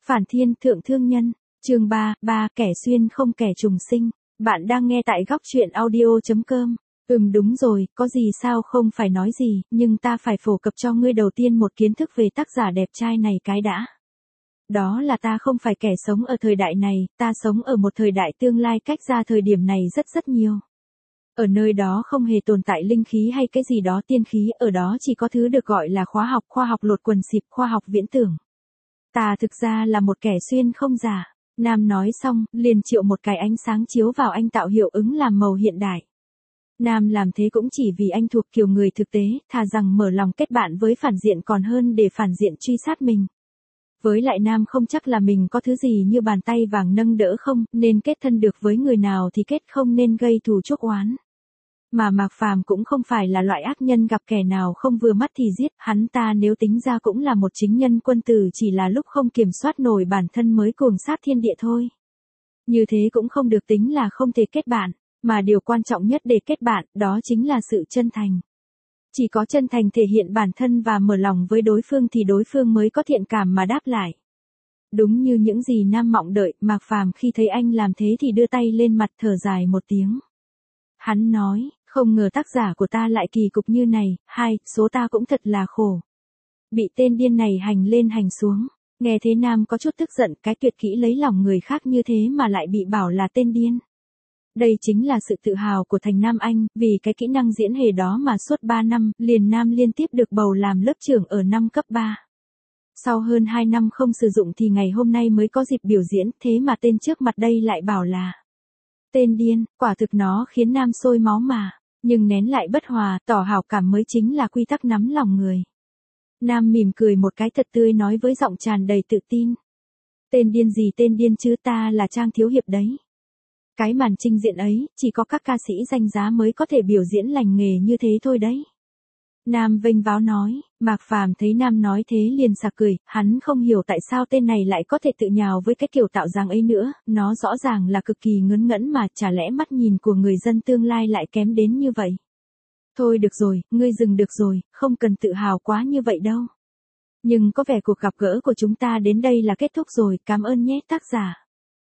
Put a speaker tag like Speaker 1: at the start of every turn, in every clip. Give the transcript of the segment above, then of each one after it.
Speaker 1: Phản thiên thượng thương nhân, chương 3, kẻ xuyên không kẻ trùng sinh. Bạn đang nghe tại góc truyện audio.com. Đúng rồi, có gì sao không phải nói gì, nhưng ta phải phổ cập cho ngươi đầu tiên một kiến thức về tác giả đẹp trai này cái đã. Đó là ta không phải kẻ sống ở thời đại này, ta sống ở một thời đại tương lai cách ra thời điểm này rất nhiều. Ở nơi đó không hề tồn tại linh khí hay cái gì đó tiên khí, ở đó chỉ có thứ được gọi là khoa học lột quần xịp, khoa học viễn tưởng. Ta thực ra là một kẻ xuyên không giả. Nam nói xong, liền triệu một cái ánh sáng chiếu vào anh tạo hiệu ứng làm màu hiện đại. Nam làm thế cũng chỉ vì anh thuộc kiểu người thực tế, thà rằng mở lòng kết bạn với phản diện còn hơn để phản diện truy sát mình. Với lại Nam không chắc là mình có thứ gì như bàn tay vàng nâng đỡ không, nên kết thân được với người nào thì kết, không nên gây thù chuốc oán. Mà Mạc Phàm cũng không phải là loại ác nhân gặp kẻ nào không vừa mắt thì giết, hắn ta nếu tính ra cũng là một chính nhân quân tử, chỉ là lúc không kiểm soát nổi bản thân mới cuồng sát thiên địa thôi. Như thế cũng không được tính là không thể kết bạn, mà điều quan trọng nhất để kết bạn, đó chính là sự chân thành. Chỉ có chân thành thể hiện bản thân và mở lòng với đối phương thì đối phương mới có thiện cảm mà đáp lại. Đúng như những gì Nam mong đợi, Mạc Phàm khi thấy anh làm thế thì đưa tay lên mặt thở dài một tiếng. Hắn nói, không ngờ tác giả của ta lại kỳ cục như này, số ta cũng thật là khổ. Bị tên điên này hành lên hành xuống, nghe thế Nam có chút tức giận, cái tuyệt kỹ lấy lòng người khác như thế mà lại bị bảo là tên điên. Đây chính là sự tự hào của Thành Nam Anh, vì cái kỹ năng diễn hề đó mà suốt 3 năm, liền Nam liên tiếp được bầu làm lớp trưởng ở năm cấp 3. Sau hơn 2 năm không sử dụng thì ngày hôm nay mới có dịp biểu diễn, thế mà tên trước mặt đây lại bảo là tên điên, quả thực nó khiến Nam sôi máu mà, nhưng nén lại bất hòa, tỏ hảo cảm mới chính là quy tắc nắm lòng người. Nam mỉm cười một cái thật tươi nói với giọng tràn đầy tự tin. Tên điên gì tên điên chứ, ta là Trang thiếu hiệp đấy. Cái màn trình diễn ấy, chỉ có các ca sĩ danh giá mới có thể biểu diễn lành nghề như thế thôi đấy. Nam vênh váo nói, Mạc Phàm thấy Nam nói thế liền sặc cười, hắn không hiểu tại sao tên này lại có thể tự nhào với cái kiểu tạo dáng ấy nữa, nó rõ ràng là cực kỳ ngấn ngẫn mà, chả lẽ mắt nhìn của người dân tương lai lại kém đến như vậy. Thôi được rồi, ngươi dừng được rồi, không cần tự hào quá như vậy đâu. Nhưng có vẻ cuộc gặp gỡ của chúng ta đến đây là kết thúc rồi, cảm ơn nhé tác giả.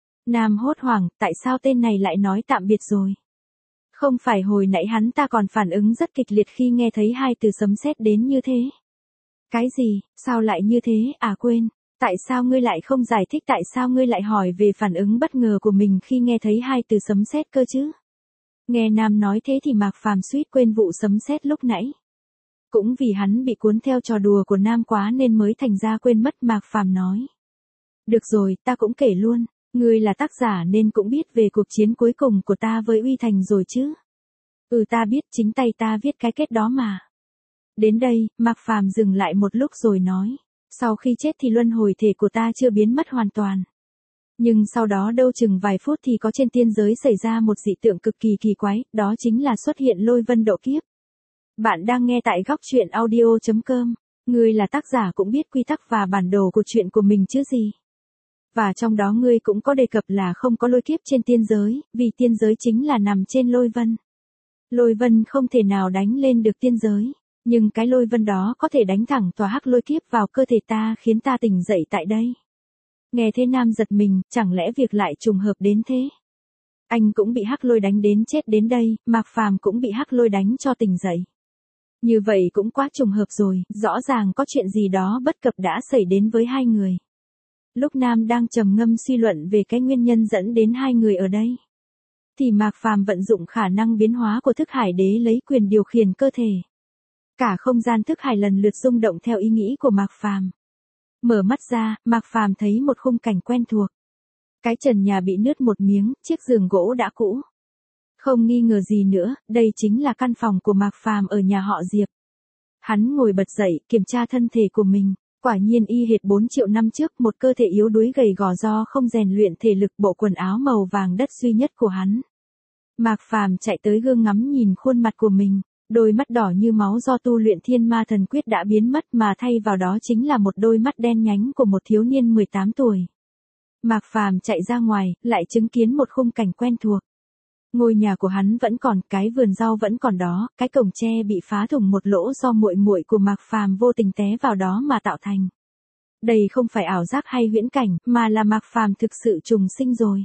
Speaker 1: Nam hốt hoảng, tại sao tên này lại nói tạm biệt rồi? Không phải hồi nãy hắn ta còn phản ứng rất kịch liệt khi nghe thấy 2 từ sấm sét đến như thế. Cái gì, sao lại như thế, quên, tại sao ngươi lại không giải thích, tại sao ngươi lại hỏi về phản ứng bất ngờ của mình khi nghe thấy 2 từ sấm sét cơ chứ? Nghe Nam nói thế thì Mạc Phàm suýt quên vụ sấm sét lúc nãy. Cũng vì hắn bị cuốn theo trò đùa của Nam quá nên mới thành ra quên mất. Mạc Phàm nói. Được rồi, ta cũng kể luôn. Ngươi là tác giả nên cũng biết về cuộc chiến cuối cùng của ta với Uy Thành rồi chứ? Ta biết, chính tay ta viết cái kết đó mà. Đến đây, Mạc Phàm dừng lại một lúc rồi nói. Sau khi chết thì luân hồi thể của ta chưa biến mất hoàn toàn. Nhưng sau đó đâu chừng vài phút thì có trên tiên giới xảy ra một dị tượng cực kỳ kỳ quái, đó chính là xuất hiện lôi vân độ kiếp. Bạn đang nghe tại góc truyện audio.com. Ngươi là tác giả cũng biết quy tắc và bản đồ của chuyện của mình chứ gì. Và trong đó ngươi cũng có đề cập là không có lôi kiếp trên tiên giới, vì tiên giới chính là nằm trên lôi vân. Lôi vân không thể nào đánh lên được tiên giới, nhưng cái lôi vân đó có thể đánh thẳng tòa hắc lôi kiếp vào cơ thể ta khiến ta tỉnh dậy tại đây. Nghe thế Nam giật mình, chẳng lẽ việc lại trùng hợp đến thế? Anh cũng bị hắc lôi đánh đến chết đến đây, Mạc Phàm cũng bị hắc lôi đánh cho tỉnh dậy. Như vậy cũng quá trùng hợp rồi, rõ ràng có chuyện gì đó bất cập đã xảy đến với hai người. Lúc Nam đang trầm ngâm suy luận về cái nguyên nhân dẫn đến hai người ở đây, thì Mạc Phàm vận dụng khả năng biến hóa của thức hải đế lấy quyền điều khiển cơ thể. Cả không gian thức hải lần lượt rung động theo ý nghĩ của Mạc Phàm. Mở mắt ra, Mạc Phàm thấy một khung cảnh quen thuộc. Cái trần nhà bị nứt một miếng, chiếc giường gỗ đã cũ. Không nghi ngờ gì nữa, đây chính là căn phòng của Mạc Phàm ở nhà họ Diệp. Hắn ngồi bật dậy, kiểm tra thân thể của mình. Quả nhiên y hệt 4 triệu năm trước, một cơ thể yếu đuối gầy gò do không rèn luyện thể lực, bộ quần áo màu vàng đất duy nhất của hắn. Mạc Phàm chạy tới gương ngắm nhìn khuôn mặt của mình, đôi mắt đỏ như máu do tu luyện Thiên Ma Thần Quyết đã biến mất mà thay vào đó chính là một đôi mắt đen nhánh của một thiếu niên 18 tuổi. Mạc Phàm chạy ra ngoài, lại chứng kiến một khung cảnh quen thuộc. Ngôi nhà của hắn vẫn còn, cái vườn rau vẫn còn đó, cái cổng tre bị phá thủng một lỗ do muội muội của Mạc Phàm vô tình té vào đó mà tạo thành. Đây không phải ảo giác hay huyễn cảnh, mà là Mạc Phàm thực sự trùng sinh rồi.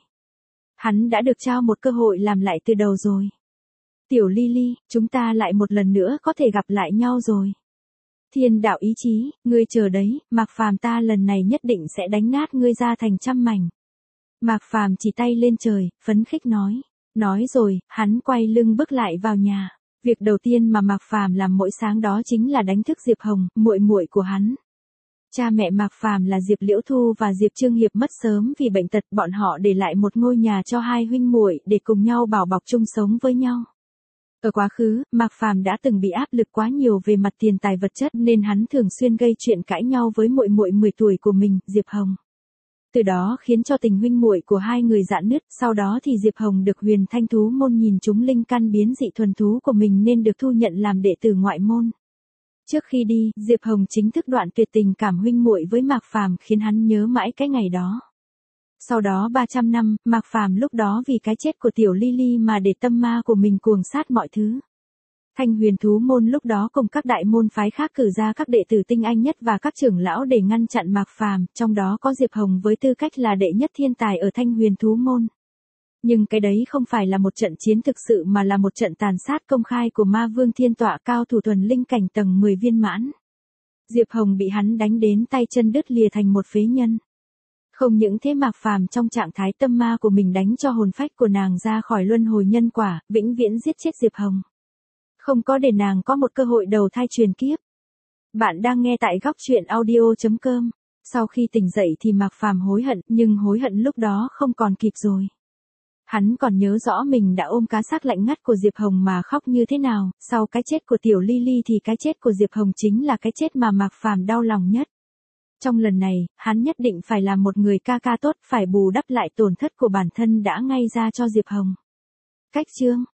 Speaker 1: Hắn đã được trao một cơ hội làm lại từ đầu rồi. Tiểu Lily, chúng ta lại một lần nữa có thể gặp lại nhau rồi. Thiên đạo ý chí, ngươi chờ đấy, Mạc Phàm ta lần này nhất định sẽ đánh nát ngươi ra thành trăm mảnh. Mạc Phàm chỉ tay lên trời, phấn khích nói. Nói rồi, hắn quay lưng bước lại vào nhà. Việc đầu tiên mà Mạc Phàm làm mỗi sáng đó chính là đánh thức Diệp Hồng, muội muội của hắn. Cha mẹ Mạc Phàm là Diệp Liễu Thu và Diệp Trương Hiệp mất sớm vì bệnh tật, bọn họ để lại một ngôi nhà cho hai huynh muội để cùng nhau bảo bọc chung sống với nhau. Ở quá khứ, Mạc Phàm đã từng bị áp lực quá nhiều về mặt tiền tài vật chất nên hắn thường xuyên gây chuyện cãi nhau với muội muội 10 tuổi của mình, Diệp Hồng. Từ đó khiến cho tình huynh muội của hai người rạn nứt, sau đó thì Diệp Hồng được Huyền Thanh thú môn nhìn trúng linh căn biến dị thuần thú của mình nên được thu nhận làm đệ tử ngoại môn. Trước khi đi, Diệp Hồng chính thức đoạn tuyệt tình cảm huynh muội với Mạc Phàm khiến hắn nhớ mãi cái ngày đó. Sau đó 300 năm, Mạc Phàm lúc đó vì cái chết của tiểu Lily mà để tâm ma của mình cuồng sát mọi thứ. Thanh Huyền thú môn lúc đó cùng các đại môn phái khác cử ra các đệ tử tinh anh nhất và các trưởng lão để ngăn chặn Mạc Phàm, trong đó có Diệp Hồng với tư cách là đệ nhất thiên tài ở Thanh Huyền thú môn. Nhưng cái đấy không phải là một trận chiến thực sự mà là một trận tàn sát công khai của Ma Vương Thiên Tọa cao thủ thuần linh cảnh tầng 10 viên mãn. Diệp Hồng bị hắn đánh đến tay chân đứt lìa thành một phế nhân. Không những thế, Mạc Phàm trong trạng thái tâm ma của mình đánh cho hồn phách của nàng ra khỏi luân hồi nhân quả, vĩnh viễn giết chết Diệp Hồng. Không có để nàng có một cơ hội đầu thai truyền kiếp. Bạn đang nghe tại góc truyện audio.com. Sau khi tỉnh dậy thì Mạc Phàm hối hận, nhưng hối hận lúc đó không còn kịp rồi. Hắn còn nhớ rõ mình đã ôm cá xác lạnh ngắt của Diệp Hồng mà khóc như thế nào, sau cái chết của tiểu Lily thì cái chết của Diệp Hồng chính là cái chết mà Mạc Phàm đau lòng nhất. Trong lần này, hắn nhất định phải là một người ca ca tốt, phải bù đắp lại tổn thất của bản thân đã gây ra cho Diệp Hồng. Cách chương